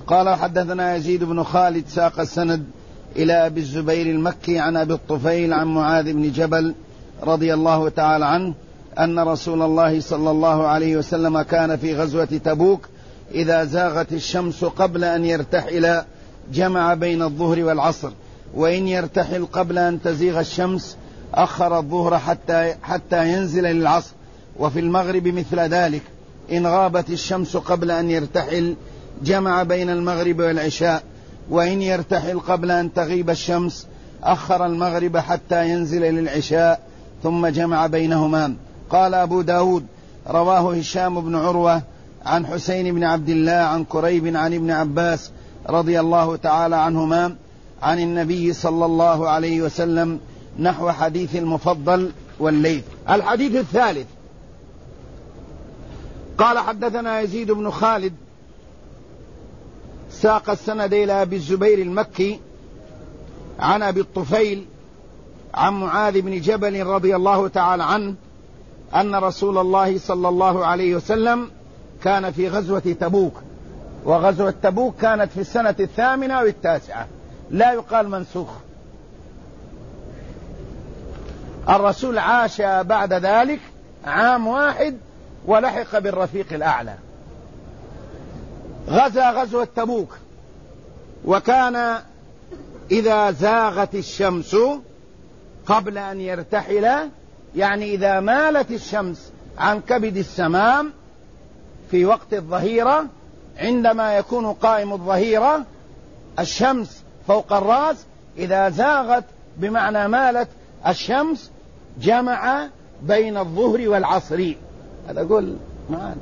قال حدثنا يزيد بن خالد ساق السند إلى أبي الزبير المكي عن أبي الطفيل عن معاذ بن جبل رضي الله تعالى عنه أن رسول الله صلى الله عليه وسلم كان في غزوة تبوك إذا زاغت الشمس قبل أن يرتحل جمع بين الظهر والعصر، وإن يرتحل قبل أن تزيغ الشمس أخر الظهر حتى ينزل للعصر، وفي المغرب مثل ذلك، إن غابت الشمس قبل أن يرتحل جمع بين المغرب والعشاء، وإن يرتحل قبل أن تغيب الشمس أخر المغرب حتى ينزل للعشاء ثم جمع بينهما. قال أبو داود رواه هشام بن عروة عن حسين بن عبد الله عن كريب عن ابن عباس رضي الله تعالى عنهما عن النبي صلى الله عليه وسلم نحو حديث المفضل والليث. الحديث الثالث قال حدثنا يزيد بن خالد ساق السند إلى أبي الزبير المكي عن أبي الطفيل عن معاذ بن جبل رضي الله تعالى عنه أن رسول الله صلى الله عليه وسلم كان في غزوة تبوك، وغزوة تبوك كانت في السنة 8 أو 9، لا يقال منسوخ. الرسول عاش بعد ذلك عام واحد ولحق بالرفيق الأعلى. غزا غزوة تبوك، وكان إذا زاغت الشمس قبل أن يرتحل، يعني إذا مالت الشمس عن كبد السمام في وقت الظهيرة، عندما يكون قائم الظهيرة الشمس فوق الرأس، إذا زاغت بمعنى مالت الشمس جمع بين الظهر والعصر. هذا قول معانا،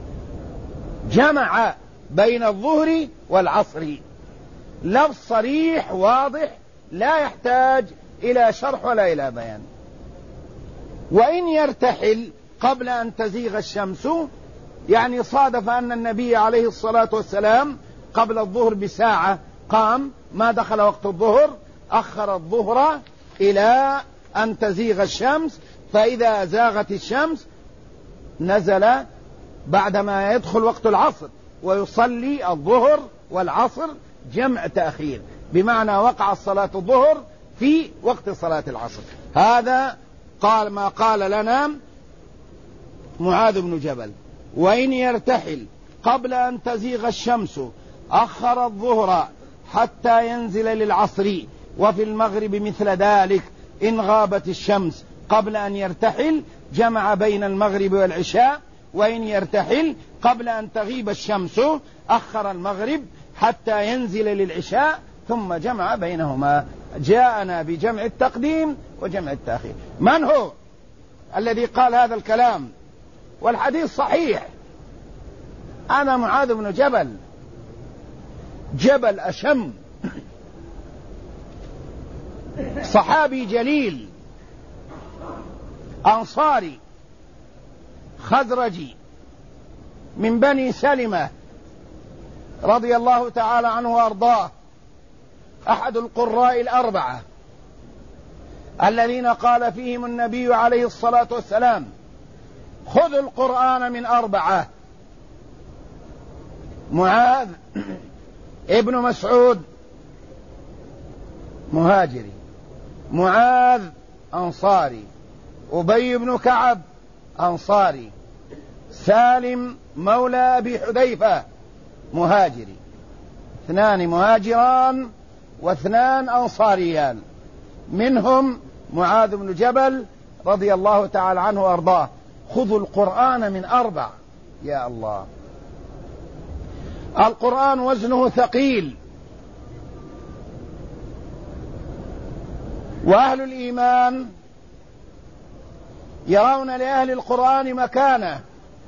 جمع بين الظهر والعصر، لفظ صريح واضح لا يحتاج إلى شرح ولا إلى بيان. وإن يرتحل قبل أن تزيغ الشمس، يعني صادف أن النبي عليه الصلاة والسلام قبل الظهر بساعة قام، ما دخل وقت الظهر، أخر الظهر إلى أن تزيغ الشمس، فإذا زاغت الشمس نزل بعدما يدخل وقت العصر ويصلي الظهر والعصر جمع تأخير، بمعنى وقع صلاة الظهر في وقت صلاة العصر. هذا قال ما قال لنا معاذ بن جبل. وإن يرتحل قبل أن تزيغ الشمس أخر الظهر حتى ينزل للعصر، وفي المغرب مثل ذلك، إن غابت الشمس قبل أن يرتحل جمع بين المغرب والعشاء، وإن يرتحل قبل أن تغيب الشمس أخر المغرب حتى ينزل للعشاء ثم جمع بينهما. جاءنا بجمع التقديم وجمع التأخير. من هو الذي قال هذا الكلام؟ والحديث صحيح. أنا معاذ بن جبل، جبل أشم، صحابي جليل أنصاري خزرجي من بني سلمة رضي الله تعالى عنه وأرضاه، أحد القراء الأربعة الذين قال فيهم النبي عليه الصلاة والسلام: خذوا القرآن من 4: معاذ ابن مسعود مهاجري، معاذ أنصاري، أبي بن كعب أنصاري، سالم مولى أبي حذيفة مهاجري. 2 مهاجران و2 أنصاريان، منهم معاذ بن جبل رضي الله تعالى عنه وأرضاه. خذوا القرآن من 4. يا الله، القرآن وزنه ثقيل، وأهل الإيمان يرون لأهل القرآن مكانة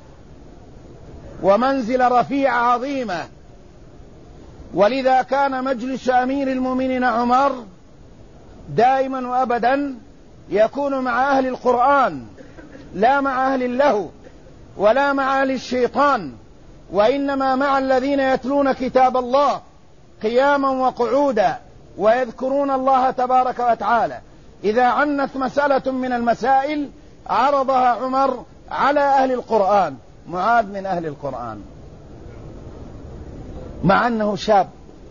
ومنزل رفيعة عظيمة، ولذا كان مجلس أمير المؤمنين عمر دائما وأبدا يكون مع أهل القرآن، لا مع أهل اللهو ولا مع أهل الشيطان، وإنما مع الذين يتلون كتاب الله قياما وقعودا ويذكرون الله تبارك وتعالى. إذا عنت مسألة من المسائل عرضها عمر على أهل القرآن. معاذ من أهل القرآن، مع أنه شاب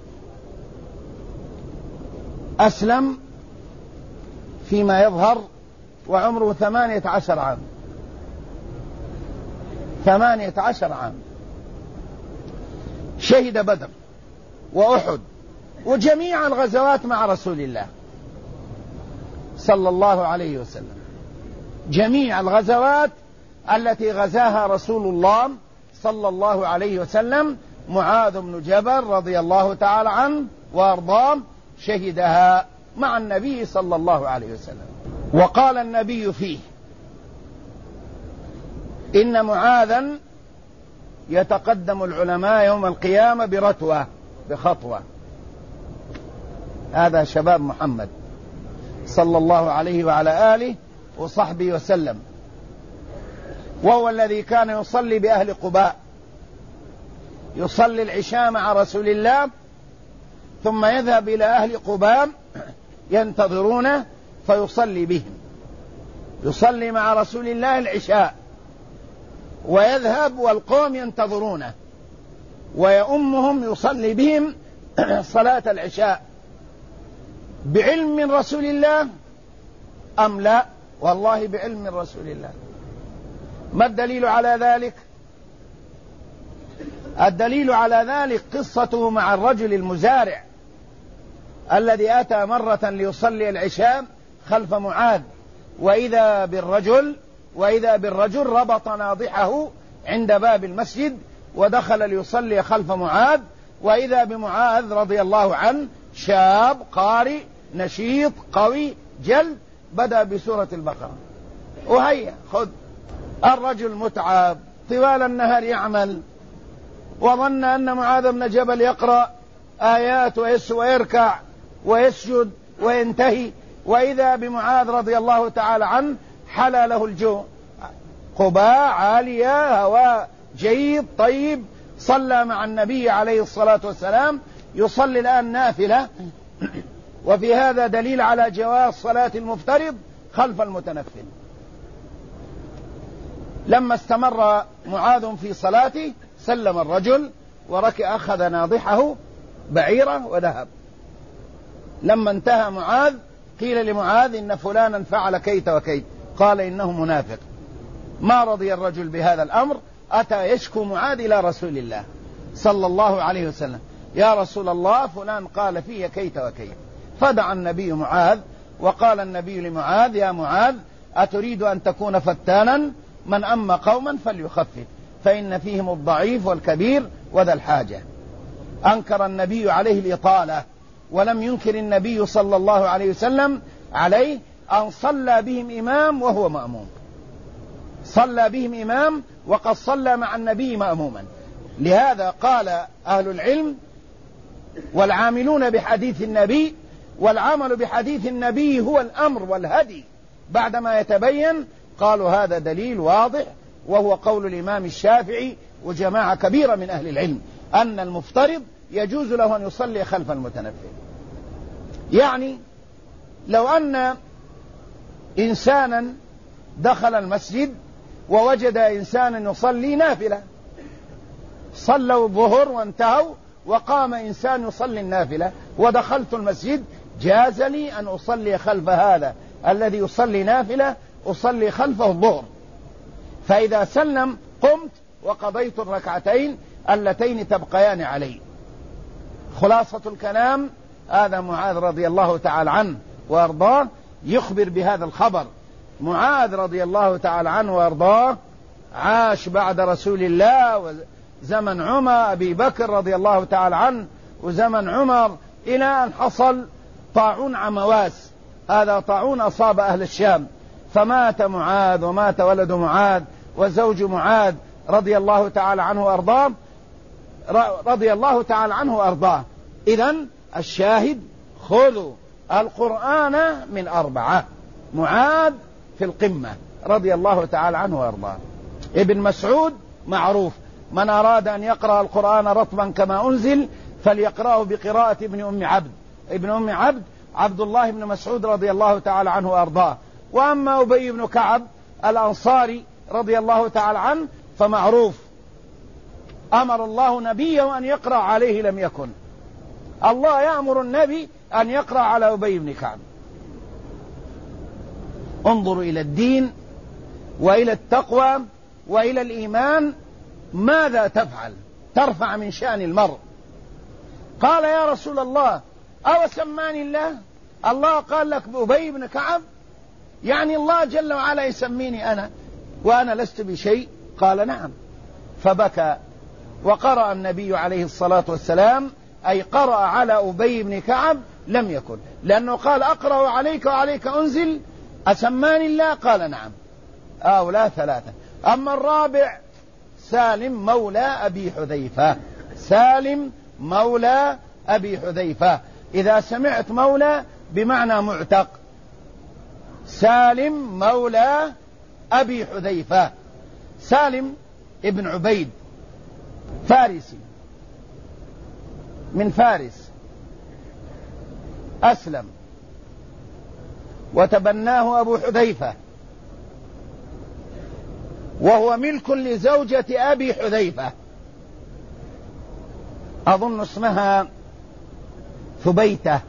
أسلم فيما يظهر وعمره 18 عام. 18 عام. شهد بدر وأحد وجميع الغزوات مع رسول الله صلى الله عليه وسلم. جميع الغزوات التي غزاها رسول الله صلى الله عليه وسلم معاذ بن جبل رضي الله تعالى عنه وارضاه شهدها مع النبي صلى الله عليه وسلم. وقال النبي فيه: إن معاذا يتقدم العلماء يوم القيامة برتوة، بخطوة. هذا شباب محمد صلى الله عليه وعلى آله وصحبه وسلم، وهو الذي كان يصلي بأهل قباء، يصلي العشاء مع رسول الله ثم يذهب إلى أهل قباء ينتظرونه فيصلي بهم. يصلي مع رسول الله العشاء ويذهب والقوم ينتظرونه ويؤمهم يصلي بهم صلاة العشاء. بعلم من رسول الله أم لا؟ والله بعلم من رسول الله. ما الدليل على ذلك؟ الدليل على ذلك قصته مع الرجل المزارع الذي أتى مرة ليصلي العشاء خلف معاذ، وإذا بالرجل ربط ناضحه عند باب المسجد ودخل ليصلي خلف معاذ، وإذا بمعاذ رضي الله عنه شاب قارئ نشيط قوي جلد بدأ بسورة البقرة. وهيا خذ. الرجل متعب طوال النهار يعمل، وظن أن معاذ بن جبل يقرأ آيات ويركع ويسجد وينتهي، وإذا بمعاذ رضي الله تعالى عنه حلى له الجوع. قباء عالية، هواء جيد طيب، صلى مع النبي عليه الصلاة والسلام، يصلي الآن نافلة. وفي هذا دليل على جواز صلاة المفترض خلف المتنفل. لما استمر معاذ في صلاته سلم الرجل وركع، أخذ ناضحه بعيرة وذهب. لما انتهى معاذ قيل لمعاذ: إن فلانا فعل كيت وكيت. قال: إنه منافق. ما رضي الرجل بهذا الأمر، أتى يشكو معاذ إلى رسول الله صلى الله عليه وسلم: يا رسول الله فلان قال فيه كيت وكيت. فدعا النبي معاذ وقال النبي لمعاذ: يا معاذ أتريد أن تكون فتانا؟ من أما قوما فليخفف فإن فيهم الضعيف والكبير وذا الحاجة. أنكر النبي عليه الإطالة، ولم ينكر النبي صلى الله عليه وسلم عليه أن صلى بهم إمام وهو مأموم. صلى بهم إمام وقد صلى مع النبي مأموما. لهذا قال أهل العلم: والعاملون بحديث النبي، والعمل بحديث النبي هو الأمر والهدي بعدما يتبين. قالوا هذا دليل واضح، وهو قول الإمام الشافعي وجماعة كبيرة من أهل العلم، أن المفترض يجوز له أن يصلي خلف المتنفل. يعني لو أن إنسانا دخل المسجد ووجد إنسانا يصلي نافلة، صلوا الظهر وانتهوا، وقام إنسان يصلي النافلة ودخلت المسجد، جاز لي أن أصلي خلف هذا الذي يصلي نافلة، أصلي خلفه الظهر. فإذا سلم قمت وقضيت الركعتين اللتين تبقيان علي. خلاصة الكلام: هذا معاذ رضي الله تعالى عنه وأرضاه يخبر بهذا الخبر. معاذ رضي الله تعالى عنه وأرضاه عاش بعد رسول الله وزمن عمر أبي بكر رضي الله تعالى عنه وزمن عمر، إلى أن حصل طاعون عمواس. هذا طاعون أصاب أهل الشام، فمات معاذ ومات ولد معاذ وزوج معاذ رضي الله تعالى عنه وأرضاه، رضي الله تعالى عنه وأرضاه. إذن الشاهد: خذوا القرآن من 4. معاذ في القمة رضي الله تعالى عنه وأرضاه. ابن مسعود معروف: من أراد أن يقرأ القرآن رطبا كما أنزل فليقرأه بقراءة ابن أم عبد. ابن أم عبد عبد الله بن مسعود رضي الله تعالى عنه وأرضاه. وأما أبي بن كعب الأنصاري رضي الله تعالى عنه فمعروف أمر الله نبيه أن يقرأ عليه لم يكن. الله يأمر النبي أن يقرأ على أبي بن كعب. انظروا إلى الدين وإلى التقوى وإلى الإيمان، ماذا تفعل؟ ترفع من شأن المرء. قال يا رسول الله أو سماني الله؟ الله قال لك أبي بن كعب؟ يعني الله جل وعلا يسميني أنا وأنا لست بشيء؟ قال نعم. فبكى، وقرأ النبي عليه الصلاة والسلام، أي قرأ على أبي بن كعب لم يكن، لأنه قال أقرأ عليك وعليك أنزل، أسماني الله؟ قال نعم. لا ثلاثة. أما الرابع سالم مولى أبي حذيفة. سالم مولى أبي حذيفة، إذا سمعت مولى بمعنى معتق. سالم مولى أبي حذيفة. سالم ابن عبيد فارسي من فارس، أسلم وتبناه أبو حذيفة، وهو ملك لزوجة أبي حذيفة، أظن اسمها ثبيتة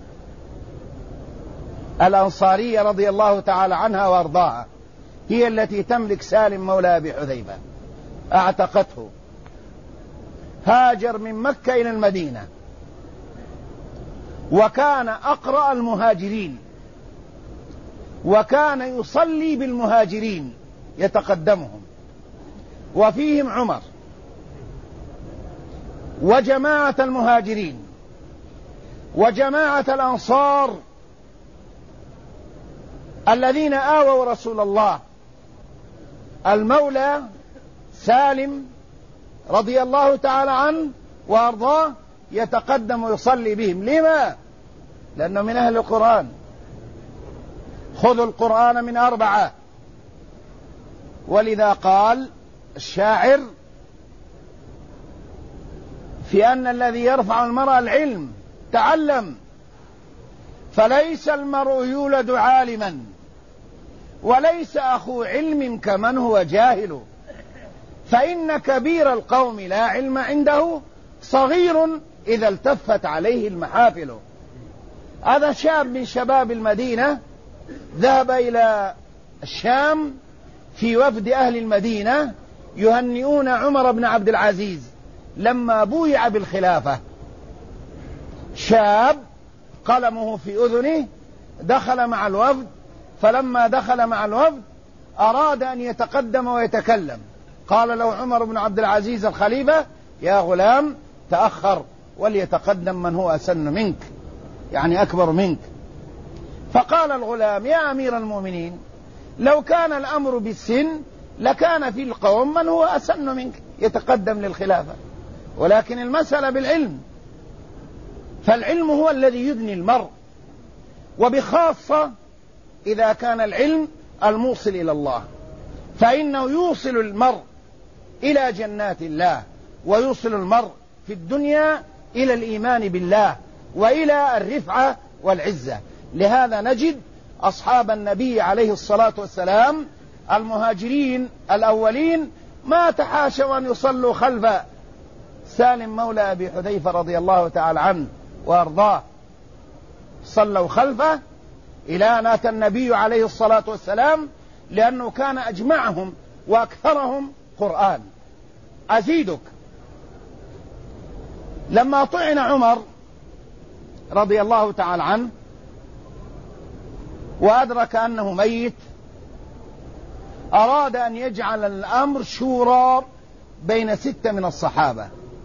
الأنصارية رضي الله تعالى عنها وأرضاها، هي التي تملك سالم مولى أبي حذيفة، أعتقته. هاجر من مكة إلى المدينة، وكان أقرأ المهاجرين، وكان يصلي بالمهاجرين يتقدمهم، وفيهم عمر وجماعة المهاجرين وجماعة الأنصار الذين آووا رسول الله. المولى سالم رضي الله تعالى عنه وأرضاه يتقدم ويصلي بهم. لما؟ لأنه من أهل القرآن. خذوا القرآن من 4، ولذا قال الشاعر في أن الذي يرفع المرء العلم تعلم، فليس المرء يولد عالما، وليس أخو علم كمن هو جاهل، فإن كبير القوم لا علم عنده، صغير إذا التفت عليه المحافل. هذا شاب من شباب المدينة ذهب إلى الشام في وفد أهل المدينة يهنئون عمر بن عبد العزيز لما بويع بالخلافة. شاب قلمه في أذنه دخل مع الوفد، فلما دخل مع الوفد أراد أن يتقدم ويتكلم، قال له عمر بن عبد العزيز الخليفة يا غلام تأخر وليتقدم من هو أسن منك، يعني أكبر منك. فقال الغلام يا أمير المؤمنين لو كان الأمر بالسن لكان في القوم من هو أسن منك يتقدم للخلافة، ولكن المسألة بالعلم، فالعلم هو الذي يدني المرء، وبخاصة إذا كان العلم الموصل إلى الله، فإنه يوصل المرء إلى جنات الله، ويوصل المرء في الدنيا إلى الإيمان بالله وإلى الرفعة والعزة. لهذا نجد أصحاب النبي عليه الصلاة والسلام المهاجرين الأولين ما تحاشوا أن يصلوا خلف سالم مولى أبي حذيفة رضي الله تعالى عنه وأرضاه، صلوا خلفه إلى أن أتى النبي عليه الصلاة والسلام، لأنه كان أجمعهم وأكثرهم قرآن. أزيدك، لما طعن عمر رضي الله تعالى عنه وأدرك أنه ميت، أراد أن يجعل الأمر شورى بين 6 من الصحابة.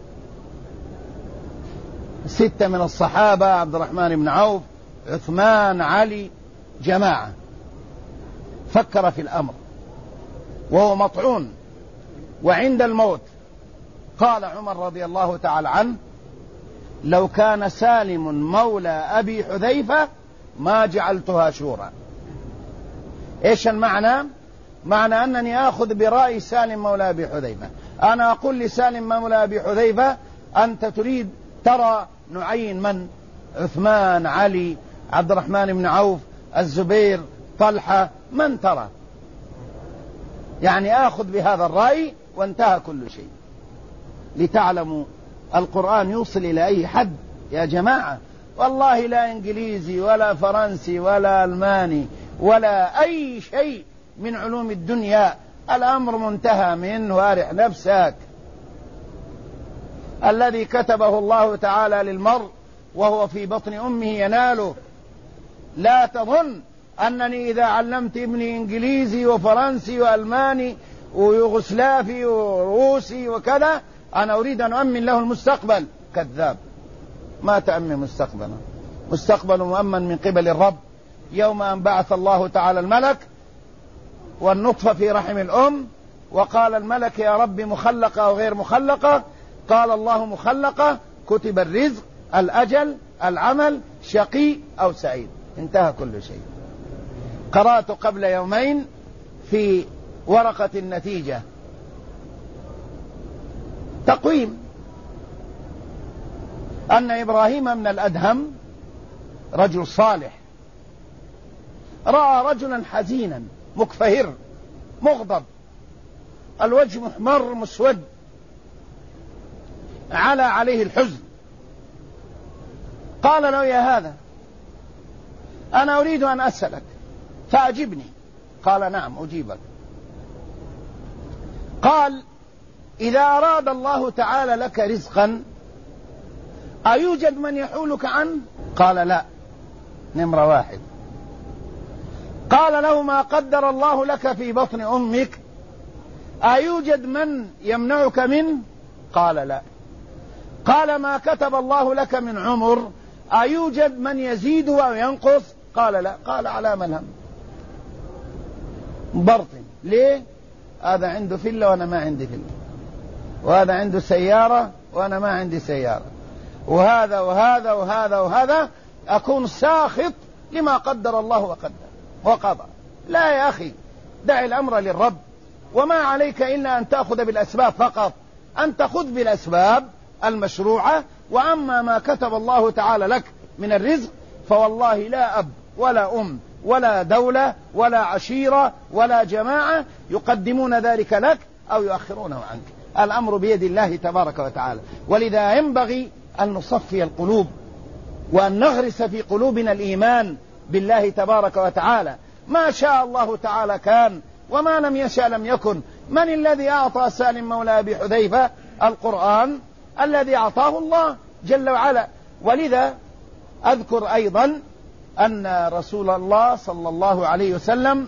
6 من الصحابة، عبد الرحمن بن عوف، عثمان، علي، جماعة. فكر في الأمر وهو مطعون وعند الموت، قال عمر رضي الله تعالى عنه لو كان سالم مولى أبي حذيفة ما جعلتها شورى. إيش المعنى؟ معنى أنني آخذ برأي سالم مولى أبي حذيفة. أنا أقول لسالم مولى أبي حذيفة أنت تريد ترى نعين من؟ عثمان، علي، عبد الرحمن بن عوف، الزبير، طلحة، من ترى؟ يعني آخذ بهذا الرأي وانتهى كل شيء. لتعلموا القرآن يوصل إلى أي حد يا جماعة. والله لا إنجليزي ولا فرنسي ولا ألماني ولا أي شيء من علوم الدنيا، الأمر منتهى منه، وارح نفسك. الذي كتبه الله تعالى للمرء وهو في بطن أمه يناله. لا تظن أنني إذا علمت ابني إنجليزي وفرنسي وألماني ويوغسلافي وروسي وكذا أنا أريد أن أؤمن له المستقبل. كذاب، ما تأمن مستقبلا. مستقبل مؤمن من قبل الرب يوم أن بعث الله تعالى الملك والنطفة في رحم الأم، وقال الملك يا رب مخلقة أو غير مخلقة؟ قال الله مخلقة، كتب الرزق، الأجل، العمل، شقي أو سعيد، انتهى كل شيء. قرأت قبل يومين في ورقة النتيجة تقويم أن إبراهيم من الأدهم رجل صالح رأى رجلا حزينا مكفهر مغضب، الوجه محمر مسود، عليه الحزن. قال له يا هذا أنا أريد أن أسألك فأجبني. قال نعم أجيبك. قال إذا أراد الله تعالى لك رزقا أيوجد من يحولك عنه؟ قال لا، نمرة واحد. قال له ما قدر الله لك في بطن أمك أيوجد من يمنعك منه؟ قال لا. قال ما كتب الله لك من عمر أيوجد من يزيد أو ينقص؟ قال لا. قال على من هم برطن. ليه؟ هذا عنده فيلا وأنا ما عندي فيلا، وهذا عنده سيارة وأنا ما عندي سيارة، وهذا وهذا وهذا وهذا، أكون ساخط لما قدر الله وقدر وقضى. لا يا أخي، دع الأمر للرب، وما عليك إلا أن تأخذ بالأسباب فقط، أن تأخذ بالأسباب المشروعة. وأما ما كتب الله تعالى لك من الرزق فوالله لا أب ولا أم ولا دولة ولا عشيرة ولا جماعة يقدمون ذلك لك أو يؤخرونه عنك. الأمر بيد الله تبارك وتعالى. ولذا ينبغي أن نصفي القلوب وأن نغرس في قلوبنا الإيمان بالله تبارك وتعالى. ما شاء الله تعالى كان، وما لم يشاء لم يكن. من الذي أعطى سالم مولى أبي حذيفة القرآن؟ الذي أعطاه الله جل وعلا. ولذا أذكر أيضا أن رسول الله صلى الله عليه وسلم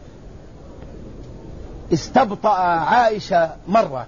استبطأ عائشة مرة،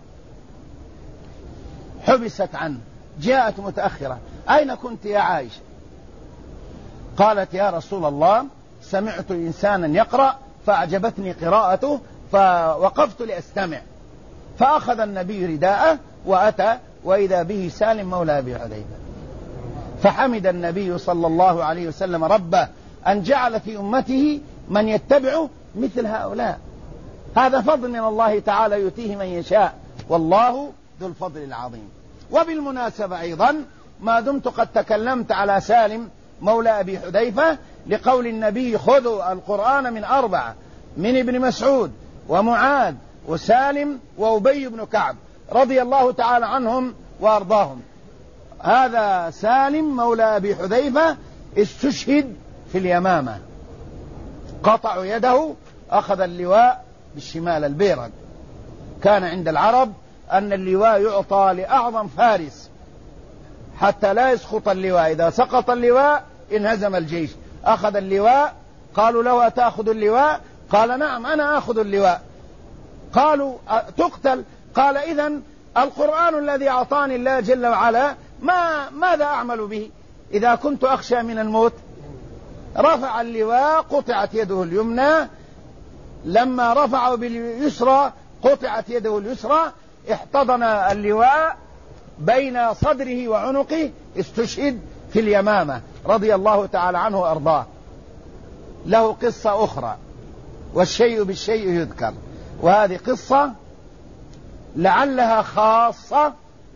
حبست عنه، جاءت متأخرة: أين كنت يا عائشة؟ قالت: يا رسول الله سمعت إنسانا يقرأ فأعجبتني قراءته فوقفت لأستمع، فأخذ النبي رداءه وأتى وإذا به سالم مولى أبي حذيفة، فحمد النبي صلى الله عليه وسلم ربه أن جعل في أمته من يتبع مثل هؤلاء. هذا فضل من الله تعالى يؤتيه من يشاء، والله ذو الفضل العظيم. وبالمناسبة أيضا ما دمت قد تكلمت على سالم مولى أبي حذيفة، لقول النبي: خذوا القرآن من أربعة، من ابن مسعود ومعاذ وسالم وأبي بن كعب رضي الله تعالى عنهم وأرضاهم. هذا سالم مولى أبي حذيفة استشهد في اليمامة، قطعوا يده، أخذ اللواء بالشمال البيرق. كان عند العرب أن اللواء يعطى لأعظم فارس حتى لا يسقط اللواء، إذا سقط اللواء انهزم الجيش. أخذ اللواء، قالوا له: أتأخذ اللواء؟ قال: نعم أنا أخذ اللواء. قالوا: تقتل؟ قال: إذن القرآن الذي أعطاني الله جل وعلا ماذا أعمل به إذا كنت أخشى من الموت؟ رفع اللواء، قطعت يده اليمنى، لما رفعه باليسرى قطعت يده اليسرى، احتضن اللواء بين صدره وعنقه، استشهد في اليمامة رضي الله تعالى عنه وأرضاه. له قصة أخرى، والشيء بالشيء يذكر، وهذه قصة لعلها خاصة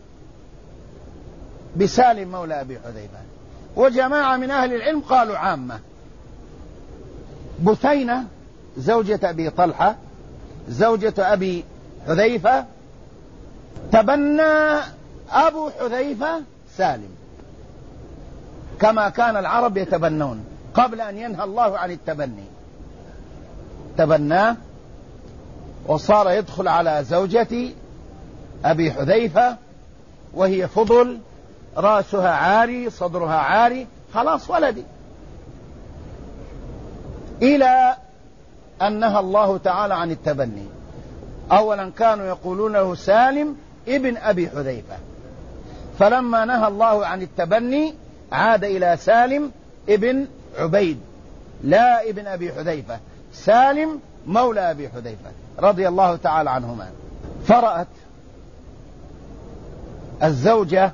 بسالم مولى أبي حذيفة، وجماعة من أهل العلم قالوا عامة. بثينة زوجة أبي طلحة زوجة أبي حذيفة تبنى أبو حذيفة سالم كما كان العرب يتبنون قبل أن ينهى الله عن التبني. تبناه وصار يدخل على زوجة أبي حذيفة وهي فضل، رأسها عاري، صدرها عاري، خلاص ولدي، إلى أن نهى الله تعالى عن التبني. أولا كانوا يقولون له سالم ابن أبي حذيفة، فلما نهى الله عن التبني عاد إلى سالم ابن عبيد لا ابن أبي حذيفة، سالم مولى أبي حذيفة رضي الله تعالى عنهما. فرأت الزوجة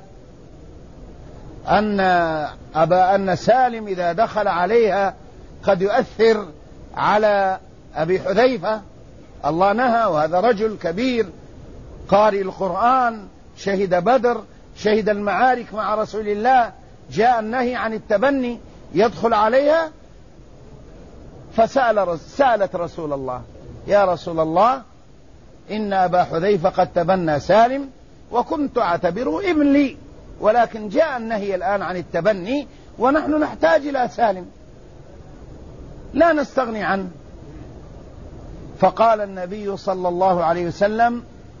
أن سالم إذا دخل عليها قد يؤثر على أبي حذيفة. الله نهى، وهذا رجل كبير قارئ القرآن، شهد بدر، شهد المعارك مع رسول الله، جاء النهي عن التبني، يدخل عليها. فسألت رسول الله: يا رسول الله، إن أبا حذيفة قد تبنى سالم وكنت أعتبره ابن لي، ولكن جاء النهي الآن عن التبني ونحن نحتاج إلى سالم لا نستغني عنه. فقال النبي صلى الله عليه وسلم: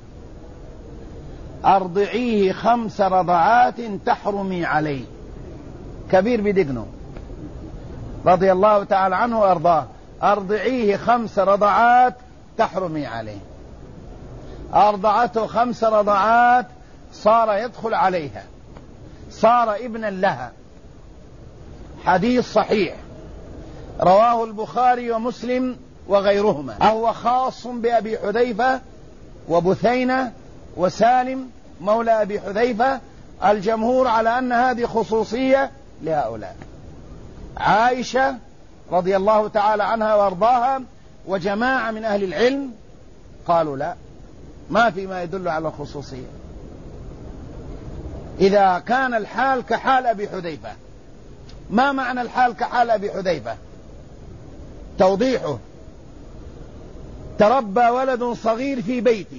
أرضعيه 5 رضعات تحرمي عليه. كبير بدقنه رضي الله تعالى عنه وأرضاه، أرضعيه 5 رضعات تحرمي عليه. أرضعته 5 رضعات، صار يدخل عليها، صار ابنا لها. حديث صحيح رواه البخاري ومسلم وغيرهما. أهو خاص بأبي حذيفة وبثينة وسالم مولى أبي حذيفة؟ الجمهور على أن هذه خصوصية لهؤلاء. عائشة رضي الله تعالى عنها وارضاها وجماعة من أهل العلم قالوا لا، ما في ما يدل على الخصوصية. إذا كان الحال كحال أبي حذيفة. ما معنى الحال كحال أبي حذيفة؟ توضيحه: تربى ولد صغير في بيتي،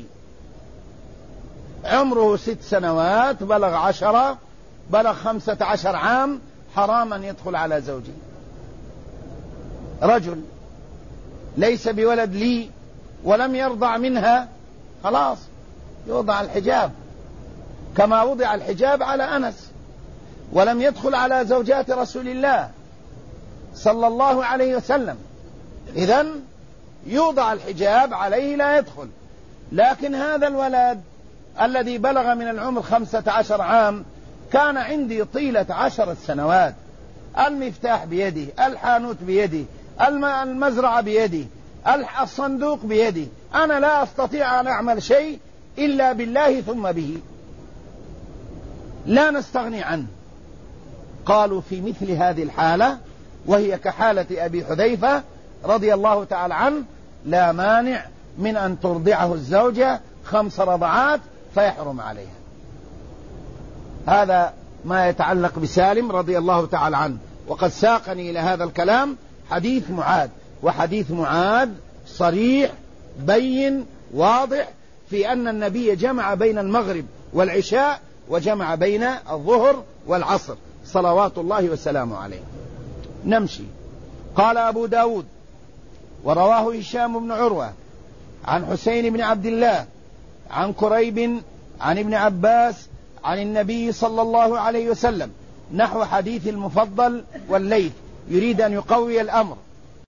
عمره 6 سنوات، بلغ 10، بلغ 15 عام، حراما يدخل على زوجي. رجل ليس بولد لي ولم يرضع منها، خلاص يوضع الحجاب كما وضع الحجاب على أنس، ولم يدخل على زوجات رسول الله صلى الله عليه وسلم، إذن يوضع الحجاب عليه لا يدخل. لكن هذا الولد الذي بلغ من العمر 15 عام كان عندي طيلة 10 سنوات، المفتاح بيدي، الحانوت بيدي، المزرعة بيدي، الصندوق بيدي، أنا لا أستطيع أن أعمل شيء إلا بالله ثم به، لا نستغني عنه. قالوا في مثل هذه الحالة وهي كحالة أبي حذيفة رضي الله تعالى عنه لا مانع من أن ترضعه الزوجة 5 رضعات فيحرم عليها. هذا ما يتعلق بسالم رضي الله تعالى عنه. وقد ساقني إلى هذا الكلام حديث معاذ، وحديث معاذ صريح بين واضح في أن النبي جمع بين المغرب والعشاء وجمع بين الظهر والعصر صلوات الله وسلامه عليه. نمشي. قال أبو داود: ورواه هشام بن عروة عن حسين بن عبد الله عن كريب عن ابن عباس عن النبي صلى الله عليه وسلم نحو حديث المفضل والليث، يريد أن يقوي الأمر.